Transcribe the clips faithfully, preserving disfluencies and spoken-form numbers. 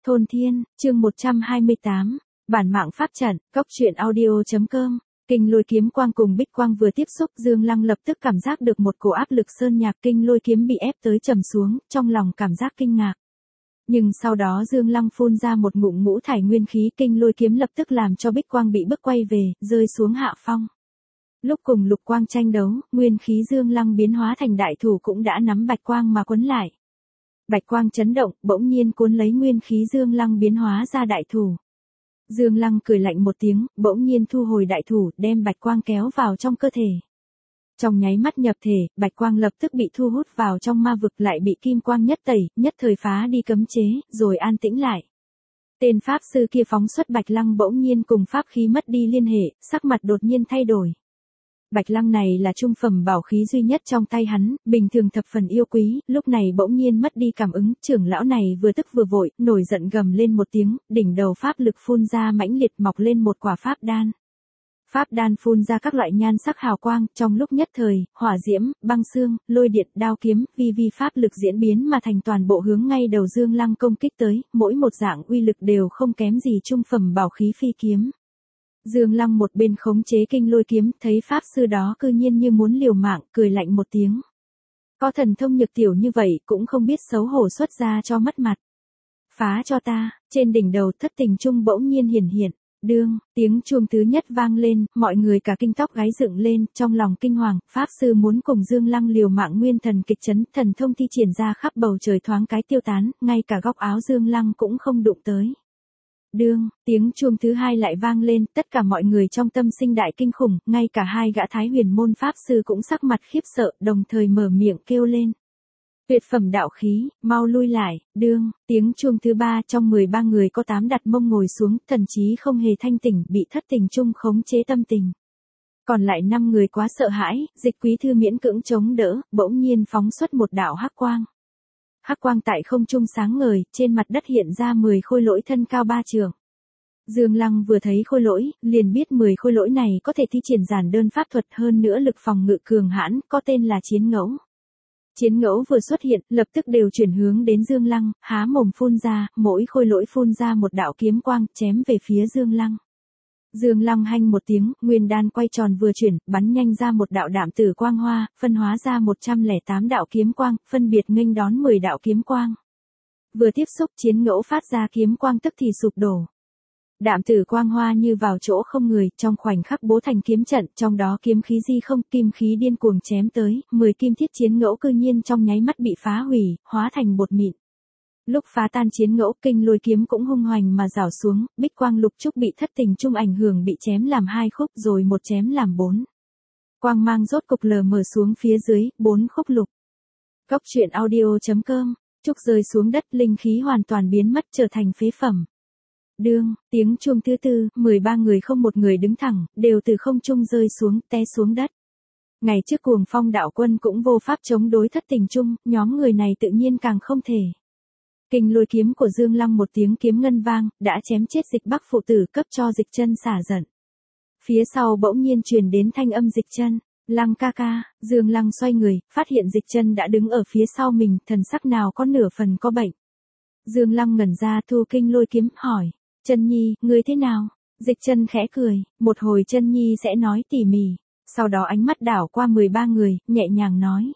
Thôn Thiên, chương một trăm hai mươi tám, bản mạng pháp trận, góc truyện audio.com. Kinh lôi kiếm quang cùng bích quang vừa tiếp xúc, Dương Lăng lập tức cảm giác được một cổ áp lực sơn nhạc, kinh lôi kiếm bị ép tới trầm xuống, trong lòng cảm giác kinh ngạc. Nhưng sau đó Dương Lăng phun ra một ngụm ngũ thải nguyên khí, kinh lôi kiếm lập tức làm cho bích quang bị bức quay về, rơi xuống hạ phong. Lúc cùng lục quang tranh đấu, nguyên khí Dương Lăng biến hóa thành đại thủ cũng đã nắm bạch quang mà quấn lại. Bạch quang chấn động, bỗng nhiên cuốn lấy nguyên khí Dương Lăng biến hóa ra đại thủ. Dương Lăng cười lạnh một tiếng, bỗng nhiên thu hồi đại thủ, đem bạch quang kéo vào trong cơ thể. Trong nháy mắt nhập thể, bạch quang lập tức bị thu hút vào trong ma vực, lại bị kim quang nhất tẩy, nhất thời phá đi cấm chế, rồi an tĩnh lại. Tên pháp sư kia phóng xuất bạch lăng bỗng nhiên cùng pháp khí mất đi liên hệ, sắc mặt đột nhiên thay đổi. Bạch lăng này là trung phẩm bảo khí duy nhất trong tay hắn, bình thường thập phần yêu quý, lúc này bỗng nhiên mất đi cảm ứng, trưởng lão này vừa tức vừa vội, nổi giận gầm lên một tiếng, đỉnh đầu pháp lực phun ra mãnh liệt, mọc lên một quả pháp đan. Pháp đan phun ra các loại nhan sắc hào quang, trong lúc nhất thời, hỏa diễm, băng xương, lôi điện, đao kiếm, vi vi pháp lực diễn biến mà thành toàn bộ hướng ngay đầu Dương Lăng công kích tới, mỗi một dạng uy lực đều không kém gì trung phẩm bảo khí phi kiếm. Dương Lăng một bên khống chế kinh lôi kiếm, thấy pháp sư đó cư nhiên như muốn liều mạng, cười lạnh một tiếng. Có thần thông nhược tiểu như vậy cũng không biết xấu hổ xuất ra cho mất mặt. Phá cho ta, trên đỉnh đầu thất tình trung bỗng nhiên hiển hiện, đương, tiếng chuông thứ nhất vang lên, mọi người cả kinh tóc gáy dựng lên, trong lòng kinh hoàng, pháp sư muốn cùng Dương Lăng liều mạng, nguyên thần kịch chấn, thần thông thi triển ra khắp bầu trời thoáng cái tiêu tán, ngay cả góc áo Dương Lăng cũng không đụng tới. Đương, tiếng chuông thứ hai lại vang lên, tất cả mọi người trong tâm sinh đại kinh khủng, ngay cả hai gã thái huyền môn pháp sư cũng sắc mặt khiếp sợ, đồng thời mở miệng kêu lên. Tuyệt phẩm đạo khí, mau lui lại, đương, tiếng chuông thứ ba, trong mười ba người có tám đặt mông ngồi xuống, thần chí không hề thanh tỉnh, bị thất tình chung khống chế tâm tình. Còn lại năm người quá sợ hãi, Dịch Quý Thư miễn cưỡng chống đỡ, bỗng nhiên phóng xuất một đạo hắc quang. Hắc quang tại không trung sáng ngời, trên mặt đất hiện ra mười khôi lỗi thân cao ba trượng. Dương Lăng vừa thấy khôi lỗi, liền biết mười khôi lỗi này có thể thi triển giản đơn pháp thuật, hơn nữa lực phòng ngự cường hãn, có tên là chiến ngẫu. Chiến ngẫu vừa xuất hiện, lập tức đều chuyển hướng đến Dương Lăng, há mồm phun ra, mỗi khôi lỗi phun ra một đạo kiếm quang, chém về phía Dương Lăng. Dương Lăng hanh một tiếng, nguyên đan quay tròn vừa chuyển, bắn nhanh ra một đạo đạm tử quang hoa, phân hóa ra một trăm lẻ tám đạo kiếm quang, phân biệt nghênh đón mười đạo kiếm quang. Vừa tiếp xúc, chiến ngẫu phát ra kiếm quang tức thì sụp đổ. Đạm tử quang hoa như vào chỗ không người, trong khoảnh khắc bố thành kiếm trận, trong đó kiếm khí di không, kim khí điên cuồng chém tới, mười kim thiết chiến ngẫu cư nhiên trong nháy mắt bị phá hủy, hóa thành bột mịn. Lúc phá tan chiến ngẫu, kinh lôi kiếm cũng hung hoành mà rảo xuống, bích quang lục trúc bị thất tình chung ảnh hưởng bị chém làm hai khúc rồi một chém làm bốn. Quang mang rốt cục lờ mờ xuống phía dưới, bốn khúc lục. Góc truyện audio.com, trúc rơi xuống đất, linh khí hoàn toàn biến mất trở thành phế phẩm. Đương, tiếng chuông thứ tư, mười ba người không một người đứng thẳng, đều từ không trung rơi xuống, té xuống đất. Ngày trước Cuồng Phong đạo quân cũng vô pháp chống đối thất tình chung, nhóm người này tự nhiên càng không thể. Kinh lôi kiếm của Dương Lăng một tiếng kiếm ngân vang, đã chém chết Dịch Bắc phụ tử, cấp cho Dịch Chân xả giận. Phía sau bỗng nhiên truyền đến thanh âm Dịch Chân, Lăng ca ca. Dương Lăng xoay người, phát hiện Dịch Chân đã đứng ở phía sau mình, thần sắc nào có nửa phần có bệnh. Dương Lăng ngẩn ra, thu kinh lôi kiếm, hỏi, Chân Nhi, ngươi thế nào? Dịch Chân khẽ cười, một hồi Chân Nhi sẽ nói tỉ mỉ, sau đó ánh mắt đảo qua mười ba người, nhẹ nhàng nói.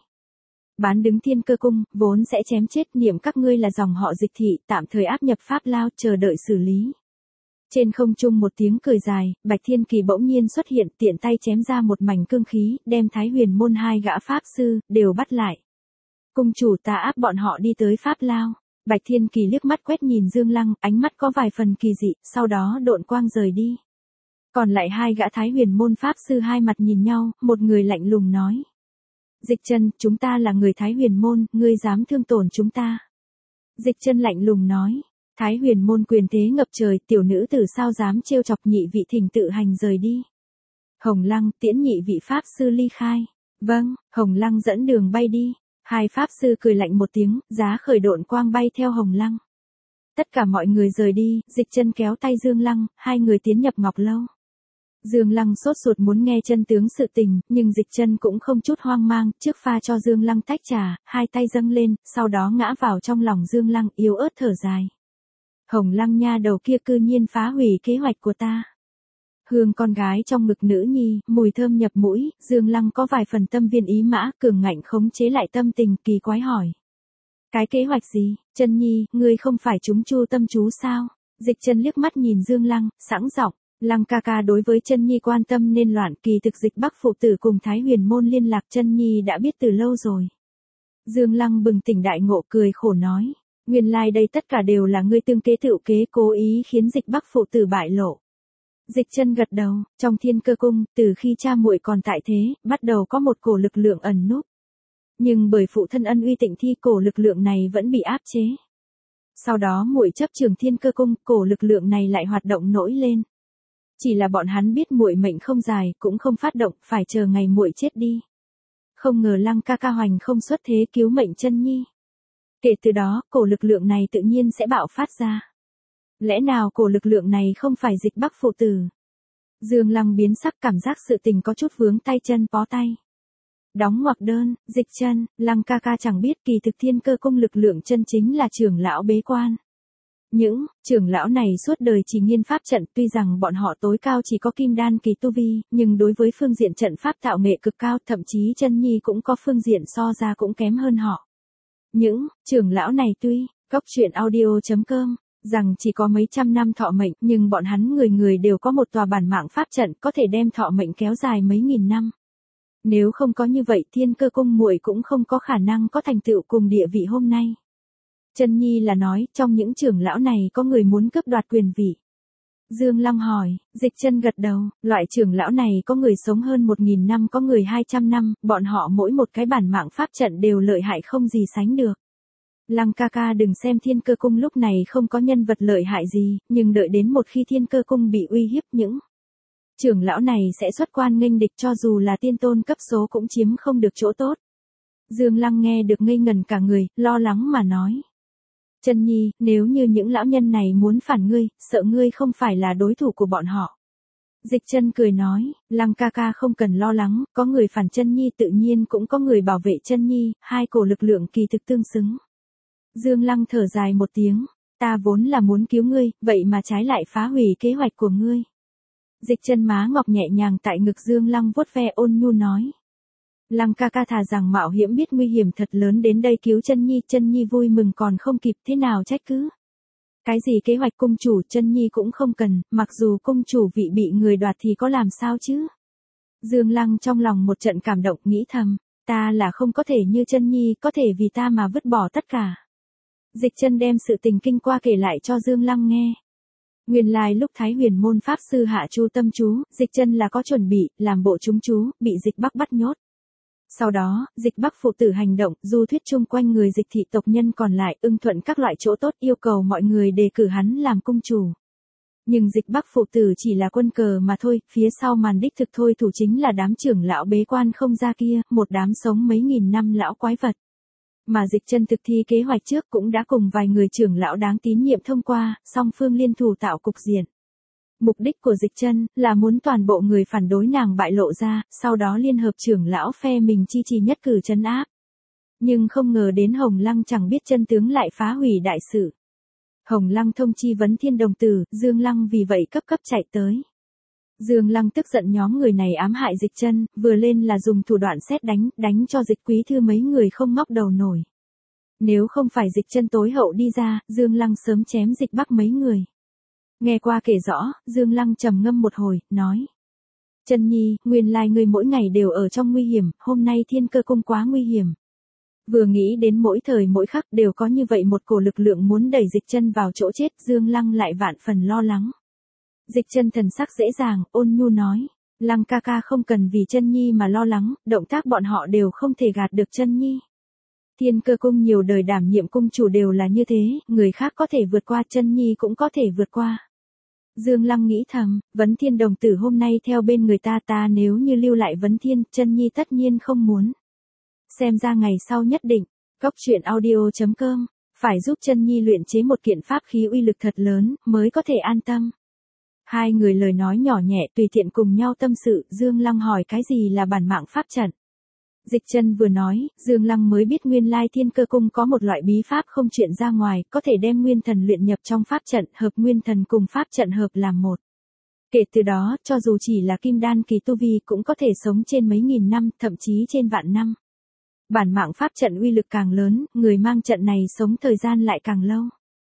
Bán đứng Thiên Cơ cung, vốn sẽ chém chết, niệm các ngươi là dòng họ Dịch thị, tạm thời áp nhập pháp lao, chờ đợi xử lý. Trên không trung một tiếng cười dài, Bạch Thiên Kỳ bỗng nhiên xuất hiện, tiện tay chém ra một mảnh cương khí, đem Thái Huyền môn hai gã pháp sư, đều bắt lại. Cung chủ, ta áp bọn họ đi tới pháp lao. Bạch Thiên Kỳ liếc mắt quét nhìn Dương Lăng, ánh mắt có vài phần kỳ dị, sau đó độn quang rời đi. Còn lại hai gã Thái Huyền môn pháp sư hai mặt nhìn nhau, một người lạnh lùng nói. Dịch Chân, chúng ta là người Thái Huyền môn, ngươi dám thương tổn chúng ta. Dịch Chân lạnh lùng nói. Thái Huyền môn quyền thế ngập trời, tiểu nữ tử sao dám trêu chọc, nhị vị thỉnh tự hành rời đi. Hồng Lăng, tiễn nhị vị pháp sư ly khai. Vâng, Hồng Lăng dẫn đường bay đi. Hai pháp sư cười lạnh một tiếng, giá khởi độn quang bay theo Hồng Lăng. Tất cả mọi người rời đi, Dịch Chân kéo tay Dương Lăng, hai người tiến nhập ngọc lâu. Dương Lăng sốt ruột muốn nghe chân tướng sự tình, nhưng Dịch Chân cũng không chút hoang mang, trước pha cho Dương Lăng tách trà, hai tay dâng lên, sau đó ngã vào trong lòng Dương Lăng, yếu ớt thở dài. Hồng Lăng nha đầu kia cư nhiên phá hủy kế hoạch của ta. Hương con gái trong ngực nữ nhi, mùi thơm nhập mũi, Dương Lăng có vài phần tâm viên ý mã, cường ngạnh khống chế lại tâm tình, kỳ quái hỏi. Cái kế hoạch gì, Chân Nhi, ngươi không phải chúng chu tâm chú sao? Dịch Chân liếc mắt nhìn Dương Lăng, sẵn giọng, Lăng ca ca đối với Chân Nhi quan tâm nên loạn, kỳ thực Dịch Bắc phụ tử cùng Thái Huyền môn liên lạc Chân Nhi đã biết từ lâu rồi. Dương Lăng bừng tỉnh đại ngộ, cười khổ nói, nguyên lai like đây tất cả đều là ngươi tương kế tự kế, cố ý khiến Dịch Bắc phụ tử bại lộ. Dịch Chân gật đầu, trong Thiên Cơ cung, từ khi cha muội còn tại thế, bắt đầu có một cổ lực lượng ẩn núp. Nhưng bởi phụ thân ân uy tịnh thi, cổ lực lượng này vẫn bị áp chế. Sau đó muội chấp trường Thiên Cơ cung, cổ lực lượng này lại hoạt động nổi lên. Chỉ là bọn hắn biết muội mệnh không dài, cũng không phát động, phải chờ ngày muội chết đi. Không ngờ Lăng ca ca hoành không xuất thế cứu mệnh Chân Nhi. Kể từ đó, cổ lực lượng này tự nhiên sẽ bạo phát ra. Lẽ nào cổ lực lượng này không phải Dịch Bắc phụ tử? Dương Lăng biến sắc, cảm giác sự tình có chút vướng tay chân bó tay. Đóng ngoặc đơn, Dịch Chân, Lăng ca ca chẳng biết kỳ thực Thiên Cơ cung lực lượng chân chính là trưởng lão bế quan. Những trưởng lão này suốt đời chỉ nghiên pháp trận, tuy rằng bọn họ tối cao chỉ có kim đan kỳ tu vi, nhưng đối với phương diện trận pháp tạo nghệ cực cao, thậm chí Chân Nhi cũng có phương diện so ra cũng kém hơn họ. Những trưởng lão này tuy, Cốc Truyện Audio chấm com, rằng chỉ có mấy trăm năm thọ mệnh, nhưng bọn hắn người người đều có một tòa bản mạng pháp trận, có thể đem thọ mệnh kéo dài mấy nghìn năm. Nếu không có như vậy, Thiên Cơ cung muội cũng không có khả năng có thành tựu cùng địa vị hôm nay. Chân Nhi là nói, trong những trưởng lão này có người muốn cướp đoạt quyền vị. Dương Lăng hỏi, Dịch Chân gật đầu, loại trưởng lão này có người sống hơn một nghìn năm, có người hai trăm năm, bọn họ mỗi một cái bản mạng pháp trận đều lợi hại không gì sánh được. Lăng ca ca đừng xem Thiên Cơ cung lúc này không có nhân vật lợi hại gì, nhưng đợi đến một khi Thiên Cơ cung bị uy hiếp, những trưởng lão này sẽ xuất quan nghênh địch, cho dù là tiên tôn cấp số cũng chiếm không được chỗ tốt. Dương Lăng nghe được ngây ngần cả người, lo lắng mà nói. Chân Nhi, nếu như những lão nhân này muốn phản ngươi, sợ ngươi không phải là đối thủ của bọn họ. Dịch Chân cười nói, Lăng ca ca không cần lo lắng, có người phản Chân Nhi tự nhiên cũng có người bảo vệ Chân Nhi, hai cổ lực lượng kỳ thực tương xứng. Dương Lăng thở dài một tiếng, ta vốn là muốn cứu ngươi, vậy mà trái lại phá hủy kế hoạch của ngươi. Dịch Chân má ngọc nhẹ nhàng tại ngực Dương Lăng vuốt ve, ôn nhu nói. Lăng ca ca thà rằng mạo hiểm biết nguy hiểm thật lớn đến đây cứu Chân Nhi, Chân Nhi vui mừng còn không kịp, thế nào trách cứ. Cái gì kế hoạch cung chủ, Chân Nhi cũng không cần, mặc dù cung chủ vị bị người đoạt thì có làm sao chứ. Dương Lăng trong lòng một trận cảm động, nghĩ thầm, ta là không có thể như Chân Nhi, có thể vì ta mà vứt bỏ tất cả. Dịch Chân đem sự tình kinh qua kể lại cho Dương Lăng nghe. Nguyên lai lúc Thái Huyền môn pháp sư hạ chu tâm chú, Dịch Chân là có chuẩn bị, làm bộ trúng chú, bị Dịch Bắc bắt nhốt. Sau đó, Dịch Bắc phụ tử hành động, du thuyết chung quanh người Dịch thị tộc nhân còn lại, ưng thuận các loại chỗ tốt, yêu cầu mọi người đề cử hắn làm cung chủ. Nhưng Dịch Bắc phụ tử chỉ là quân cờ mà thôi, phía sau màn đích thực thôi thủ chính là đám trưởng lão bế quan không ra kia, một đám sống mấy nghìn năm lão quái vật. Mà Dịch Chân thực thi kế hoạch trước cũng đã cùng vài người trưởng lão đáng tín nhiệm thông qua, song phương liên thủ tạo cục diện. Mục đích của Dịch Chân là muốn toàn bộ người phản đối nàng bại lộ ra, sau đó liên hợp trưởng lão phe mình chi trì nhất cử trấn áp. Nhưng không ngờ đến Hồng Lăng chẳng biết chân tướng lại phá hủy đại sự. Hồng Lăng thông chi vấn Thiên đồng tử, Dương Lăng vì vậy cấp cấp chạy tới. Dương Lăng tức giận nhóm người này ám hại Dịch Chân, vừa lên là dùng thủ đoạn sét đánh, đánh cho Dịch Quý Thư mấy người không ngóc đầu nổi. Nếu không phải Dịch Chân tối hậu đi ra, Dương Lăng sớm chém Dịch Bắc mấy người. Nghe qua kể rõ, Dương Lăng trầm ngâm một hồi, nói. Chân Nhi, nguyên lai ngươi mỗi ngày đều ở trong nguy hiểm, hôm nay Thiên Cơ cung quá nguy hiểm. Vừa nghĩ đến mỗi thời mỗi khắc đều có như vậy một cổ lực lượng muốn đẩy Dịch Chân vào chỗ chết, Dương Lăng lại vạn phần lo lắng. Dịch Chân thần sắc dễ dàng, ôn nhu nói. Lăng ca ca không cần vì Chân Nhi mà lo lắng, động tác bọn họ đều không thể gạt được Chân Nhi. Thiên Cơ cung nhiều đời đảm nhiệm cung chủ đều là như thế, người khác có thể vượt qua, Chân Nhi cũng có thể vượt qua. Dương Lăng nghĩ thầm, vấn Thiên đồng tử hôm nay theo bên người ta, ta nếu như lưu lại vấn Thiên, Chân Nhi tất nhiên không muốn. Xem ra ngày sau nhất định, Cốc Truyện Audio chấm com, phải giúp Chân Nhi luyện chế một kiện pháp khí uy lực thật lớn, mới có thể an tâm. Hai người lời nói nhỏ nhẹ tùy tiện cùng nhau tâm sự, Dương Lăng hỏi cái gì là bản mạng pháp trận. Dịch Chân vừa nói, Dương Lăng mới biết nguyên lai Thiên Cơ Cung có một loại bí pháp không chuyện ra ngoài, có thể đem nguyên thần luyện nhập trong pháp trận, hợp nguyên thần cùng pháp trận hợp làm một. Kể từ đó, cho dù chỉ là kim đan kỳ tu vi cũng có thể sống trên mấy nghìn năm, thậm chí trên vạn năm. Bản mạng pháp trận uy lực càng lớn, người mang trận này sống thời gian lại càng lâu.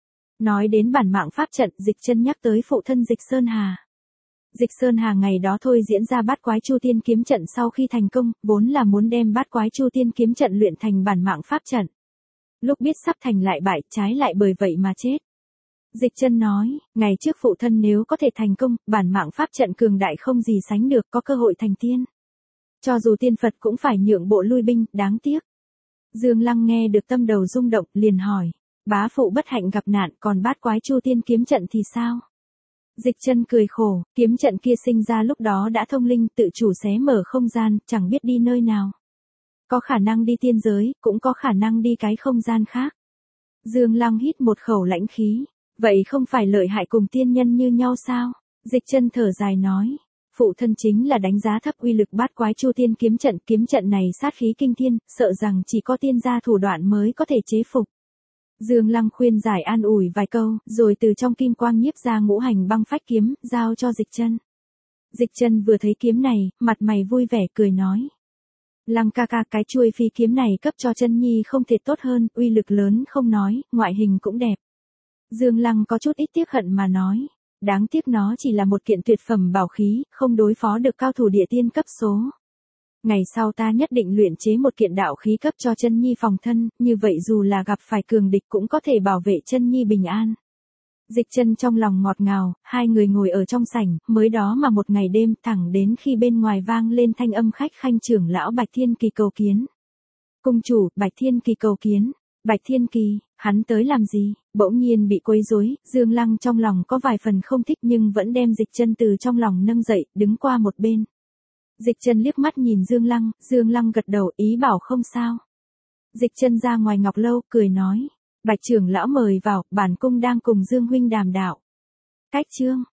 Nói đến bản mạng pháp trận, Dịch Chân nhắc tới phụ thân Dịch Sơn Hà. Dịch Sơn Hà ngày đó thôi diễn ra bát quái chu tiên kiếm trận sau khi thành công, vốn là muốn đem bát quái chu tiên kiếm trận luyện thành bản mạng pháp trận. Lúc biết sắp thành lại bại, trái lại bởi vậy mà chết. Dịch Chân nói, ngày trước phụ thân nếu có thể thành công, bản mạng pháp trận cường đại không gì sánh được, có cơ hội thành tiên. Cho dù tiên Phật cũng phải nhượng bộ lui binh, đáng tiếc. Dương Lăng nghe được tâm đầu rung động, liền hỏi, bá phụ bất hạnh gặp nạn, còn bát quái chu tiên kiếm trận thì sao? Dịch Chân cười khổ, kiếm trận kia sinh ra lúc đó đã thông linh, tự chủ xé mở không gian, chẳng biết đi nơi nào. Có khả năng đi tiên giới, cũng có khả năng đi cái không gian khác. Dương Lăng hít một khẩu lãnh khí, vậy không phải lợi hại cùng tiên nhân như nhau sao? Dịch Chân thở dài nói, phụ thân chính là đánh giá thấp uy lực bát quái chu tiên kiếm trận, kiếm trận này sát khí kinh thiên, sợ rằng chỉ có tiên gia thủ đoạn mới có thể chế phục. Dương Lăng khuyên giải an ủi vài câu, rồi từ trong kim quang nhiếp ra ngũ hành băng phách kiếm, giao cho Dịch Chân. Dịch Chân vừa thấy kiếm này, mặt mày vui vẻ cười nói, Lăng ca ca, cái chuôi phi kiếm này cấp cho Chân nhi không thể tốt hơn, uy lực lớn không nói, ngoại hình cũng đẹp. Dương Lăng có chút ít tiếc hận mà nói, đáng tiếc nó chỉ là một kiện tuyệt phẩm bảo khí, không đối phó được cao thủ địa tiên cấp số. Ngày sau ta nhất định luyện chế một kiện đạo khí cấp cho Chân nhi phòng thân, như vậy dù là gặp phải cường địch cũng có thể bảo vệ Chân nhi bình an. Dịch Chân trong lòng ngọt ngào, hai người ngồi ở trong sảnh, mới đó mà một ngày đêm, thẳng đến khi bên ngoài vang lên thanh âm khách khanh trưởng lão Bạch Thiên Kỳ cầu kiến. Cung chủ, Bạch Thiên Kỳ cầu kiến. Bạch Thiên Kỳ, hắn tới làm gì? Bỗng nhiên bị quấy rối, Dương Lăng trong lòng có vài phần không thích nhưng vẫn đem Dịch Chân từ trong lòng nâng dậy, đứng qua một bên. Dịch Chân liếc mắt nhìn Dương Lăng, Dương Lăng gật đầu ý bảo không sao. Dịch Chân ra ngoài ngọc lâu, cười nói, Bạch trưởng lão mời vào, bản cung đang cùng Dương huynh đàm đạo. Cách chương